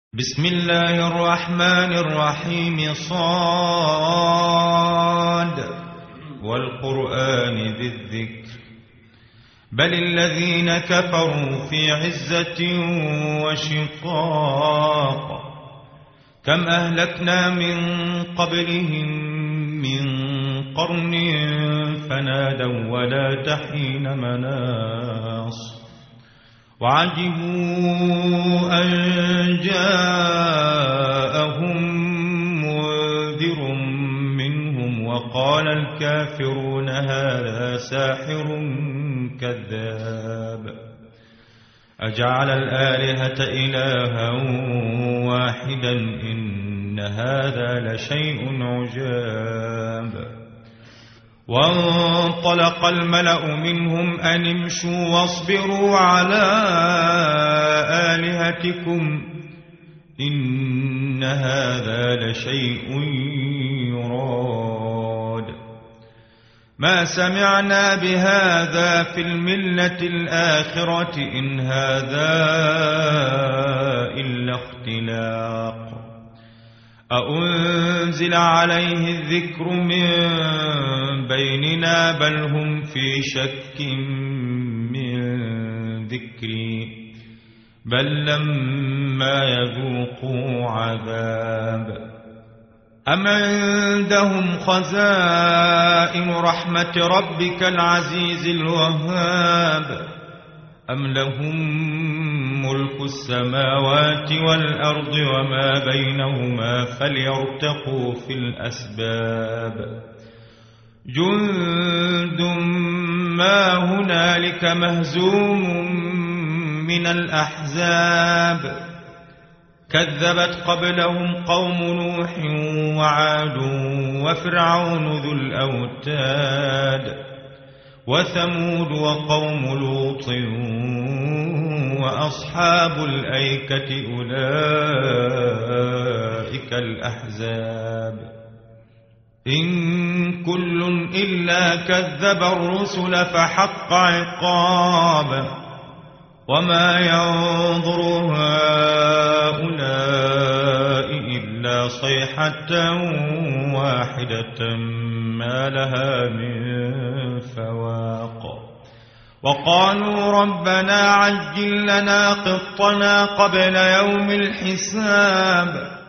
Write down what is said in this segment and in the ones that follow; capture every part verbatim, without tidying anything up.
بسم الله الرحمن الرحيم صاد والقرآن ذي الذكر بل الذين كفروا في عزة وشقاق كم أهلكنا من قبلهم من قرن فنادوا ولا تحين مناص وعجبوا أن جاءهم منذر منهم وقال الكافرون هذا ساحر كذاب أجعل الآلهة إلها واحدا إن هذا لشيء عجاب وانطلق الملأ منهم أن امشوا واصبروا على آلهتكم إن هذا لشيء يراد ما سمعنا بهذا في الملة الآخرة إن هذا إلا اختلاق أأنزل عليه الذكر من بيننا بل هم في شك من ذكري بل لما يذوقوا عذاب أم عندهم خزائن رحمة ربك العزيز الوهاب أم لهم ملك السماوات والأرض وما بينهما فليرتقوا في الأسباب جند ما هنالك مهزوم من الأحزاب كذبت قبلهم قوم نوح وعاد وفرعون ذو الأوتاد وثمود وقوم لوط وأصحاب الأيكة أولئك الأحزاب إن كل إلا كذب الرسل فحق عقاب وما ينظر هؤلاء إلا صيحة واحدة ما لها من فواق وقالوا ربنا عجل لنا قطنا قبل يوم الحساب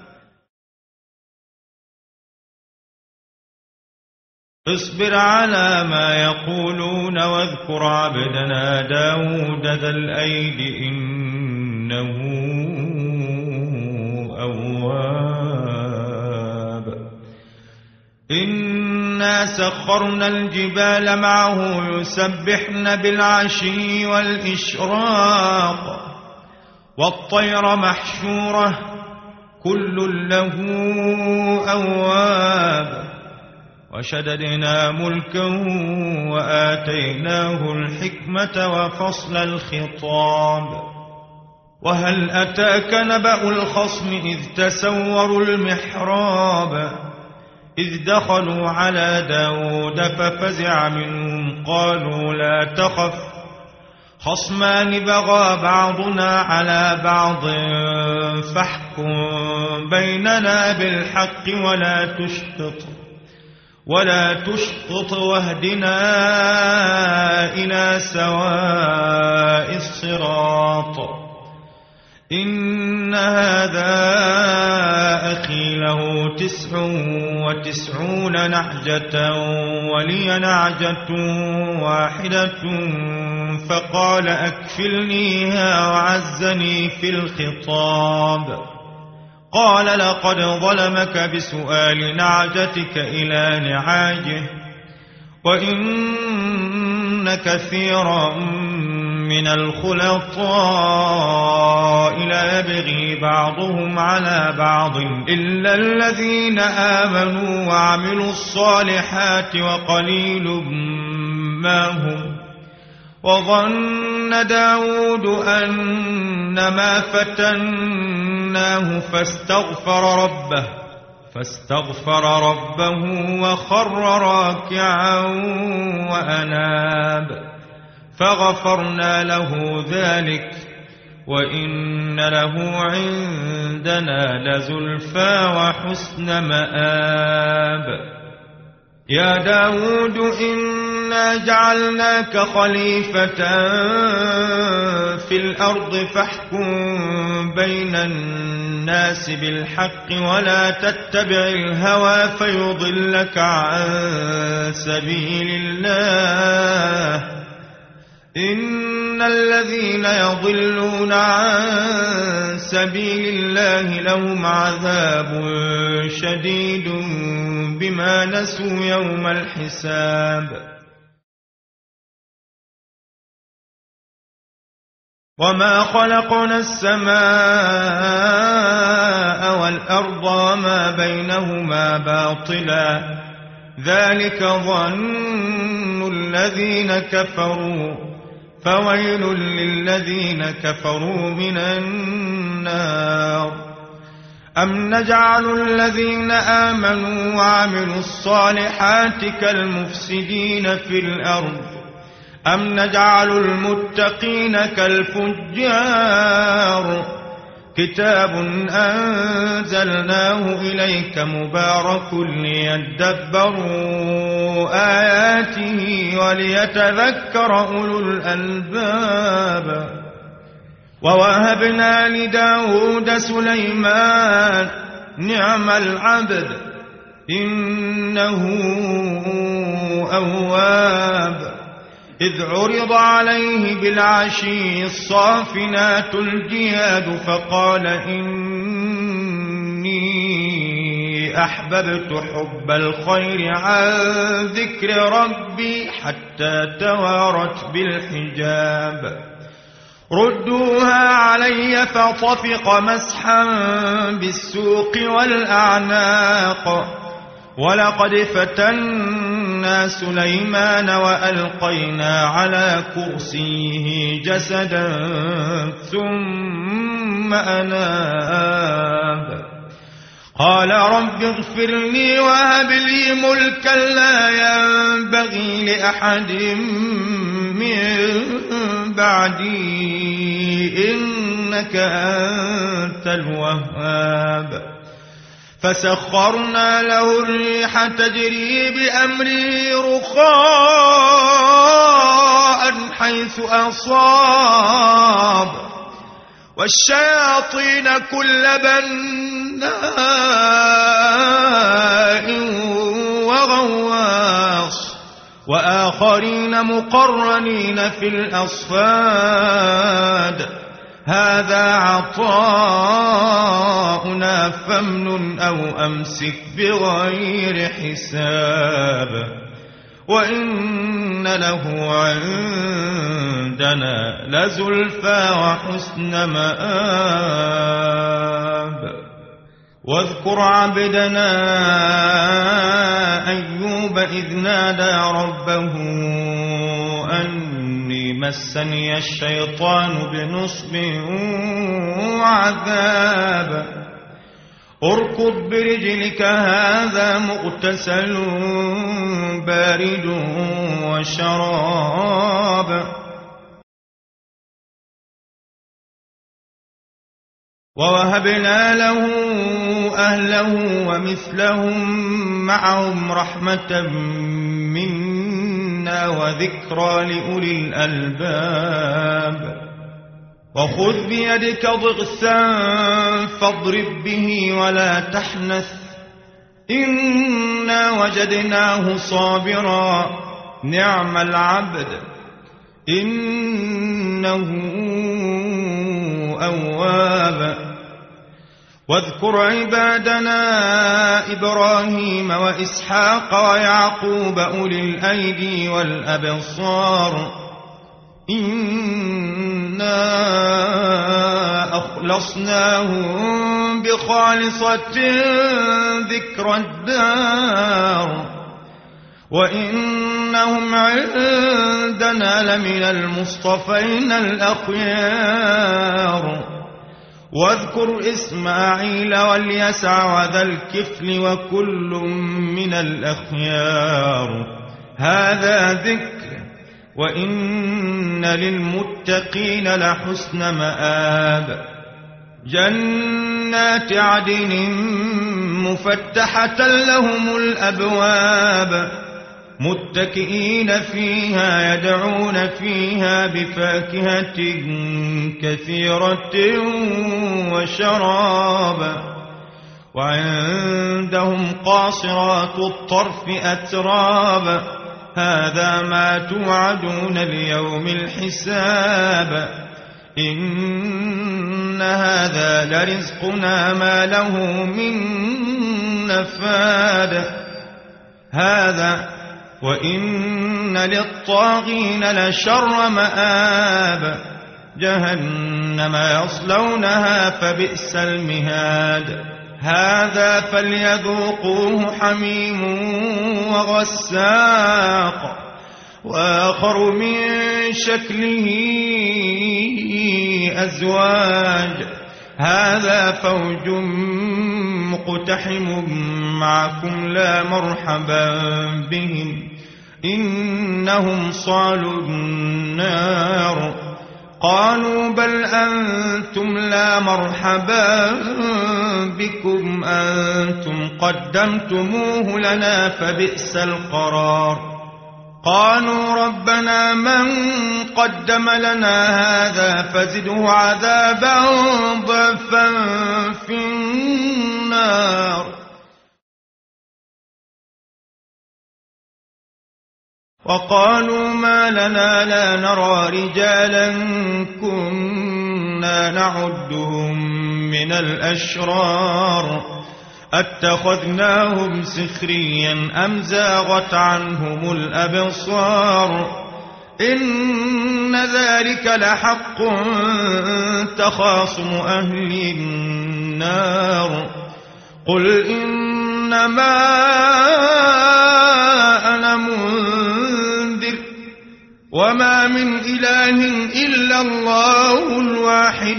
اصبر على ما يقولون واذكر عبدنا داود ذا الأيد إنه أواب إنا سخرنا الجبال معه يسبحن بالعشي والإشراق والطير محشورة كل له أواب وشددنا ملكا وآتيناه الحكمة وفصل الخطاب وهل أتاك نبأ الخصم إذ تسوروا المحراب إذ دخلوا على داود ففزع منهم قالوا لا تخف خصمان بغى بعضنا على بعض فاحكم بيننا بالحق ولا تشطط ولا تشطط واهدنا إلى سواء الصراط إن هذا أخي له تسع وتسعون نعجة ولي نعجة واحدة فقال أكفلنيها وعزني في الخطاب قال لقد ظلمك بسؤال نعجتك إلى نعاجه وإن كثيرا من الخلطاء لا يبغي بعضهم على بعض إلا الذين آمنوا وعملوا الصالحات وقليل ما هم وظن داود أنما فتناه فاستغفر ربه فاستغفر ربه وخر راكعا وأناب فغفرنا له ذلك وإن له عندنا لزلفى وحسن مآب. يا داود إنا جعلناك خليفة في الأرض فاحكم بين الناس بالحق ولا تتبع الهوى فيضلك عن سبيل الله. إن الذين يضلون عن سبيل الله لهم عذاب شديد بما نسوا يوم الحساب. وما خلقنا السماء والأرض وما بينهما باطلا ذلك ظن الذين كفروا فويل للذين كفروا من النار. أم نجعل الذين آمنوا وعملوا الصالحات كالمفسدين في الأرض أم نجعل المتقين كالفجار. كتاب أنزلناه إليك مبارك ليدبروا آياته وليتذكر أولو الألباب. ووهبنا لداود سليمان نعم العبد إنه أواب. إذ عرض عليه بالعشي الصافنات الجياد فقال إني أحببت حب الخير عن ذكر ربي حتى توارت بالحجاب. ردوها علي فطفق مسحا بالسوق والأعناق. ولقد فتنا سليمان وألقينا على كرسيه جسدا ثم أناب. قال رب اغفر لي وهب لي ملكا لا ينبغي لأحد من بعدي إنك أنت الوهاب. فسخرنا له الريح تجري بأمره رخاء حيث أصاب والشياطين كل بناء وغواص وآخرين مقرنين في الأصفاد. هذا عطاؤنا فامنن أو أمسك بغير حساب. وإن له عندنا لزلفى وحسن مآب. واذكر عبدنا أيوب إذ نادى ربه أني مسني الشيطان بنصب وعذاب. اركض برجلك هذا مغتسل بارد وشراب. ووهبنا له أهله ومثلهم معهم رحمة منا وذكرى لأولي الألباب. وخذ بيدك ضغثا فاضرب به ولا تحنث إنا وجدناه صابرا نعم العبد إنه أواب. واذكر عبادنا إبراهيم وإسحاق ويعقوب أولي الأيدي والأبصار إنا أخلصناهم بخالصة ذكر الدار وإنهم عندنا لمن المصطفين الأخيار. واذكر إسماعيل واليسع وذا الكفل وكل من الأخيار. هذا ذكر وإن للمتقين لحسن مآب جنات عدن مفتحة لهم الأبواب متكئين فيها يدعون فيها بفاكهة كثيرة وشراب وعندهم قاصرات الطرف أتراب هذا ما توعدون ليوم الحساب إن هذا لرزقنا ما له من نفاد هذا وإن للطاغين لشر مآب جهنم يصلونها فبئس المهاد هذا فليذوقوه حميم وغساق وآخر من شكله أزواج هذا فوج مقتحم معكم لا مرحبا بهم إنهم صالوا النار قالوا بل أنتم لا مرحبا بكم أنتم قدمتموه لنا فبئس القرار قالوا ربنا من قدم لنا هذا فزده عذابا ضعفا في النار وقالوا ما لنا لا نرى رجالا كنا نعدهم من الأشرار أتخذناهم سخريا أم زاغت عنهم الأبصار إن ذلك لحق تخاصم أهل النار قل إنما أنا منذر وما من إله إلا الله الواحد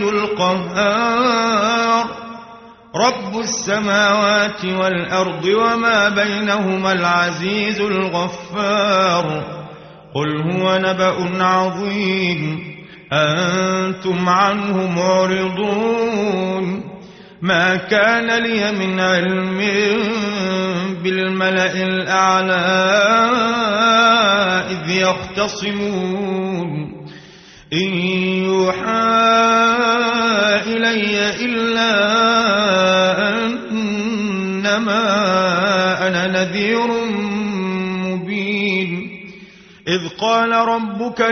القهار رب السماوات والأرض وما بينهما العزيز الغفار قل هو نبأ عظيم أنتم عنه معرضون ما كان لي من علم بالملأ الأعلى إذ يختصمون إن يوحى إلي إلا أنما أنا نذير مبين إذ قال ربك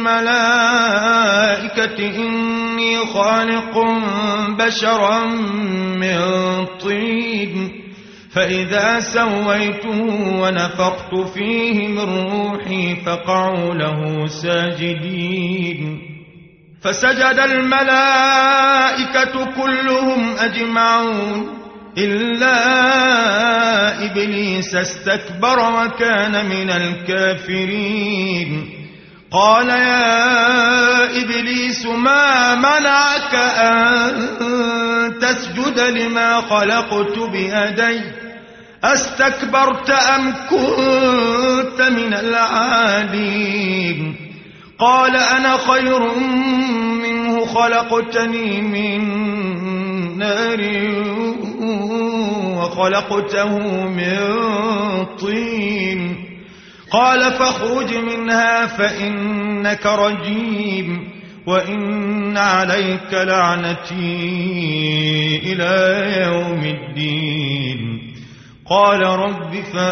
للملائكة إني خالق بشرا من طين فإذا سويته ونفخت فيه من روحي فقعوا له ساجدين فسجد الملائكة كلهم أجمعون إلا إبليس استكبر وكان من الكافرين قال يا إبليس ما منعك أن تسجد لما خلقت بيدي أستكبرت أم كنت من العالين قال أنا خير منه خلقتني من نار وخلقته من طين قال فاخرج منها فإنك رجيم وإن عليك لعنتي إلى يوم الدين قال رب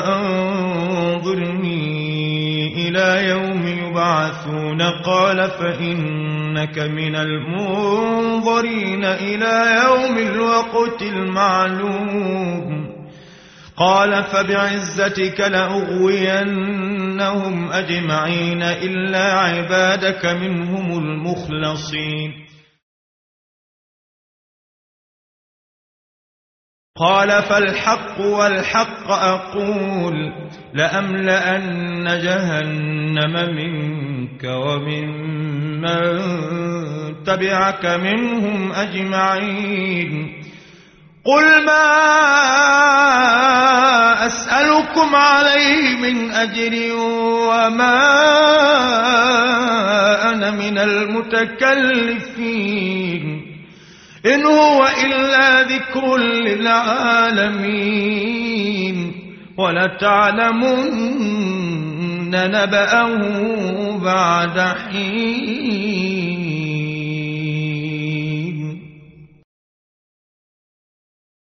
فأنظرني إلى يوم يبعثون قال فإنك من المنظرين إلى يوم الوقت المعلوم قال فبعزتك لأغوينهم أجمعين إلا عبادك منهم المخلصين قال فالحق والحق أقول لأملأن جهنم منك وممن تبعك منهم أجمعين قل ما أسألكم عليه من أجر وما أنا من المتكلفين إن هو إلا ذكر للعالمين ولتعلمن نبأه بعد حين.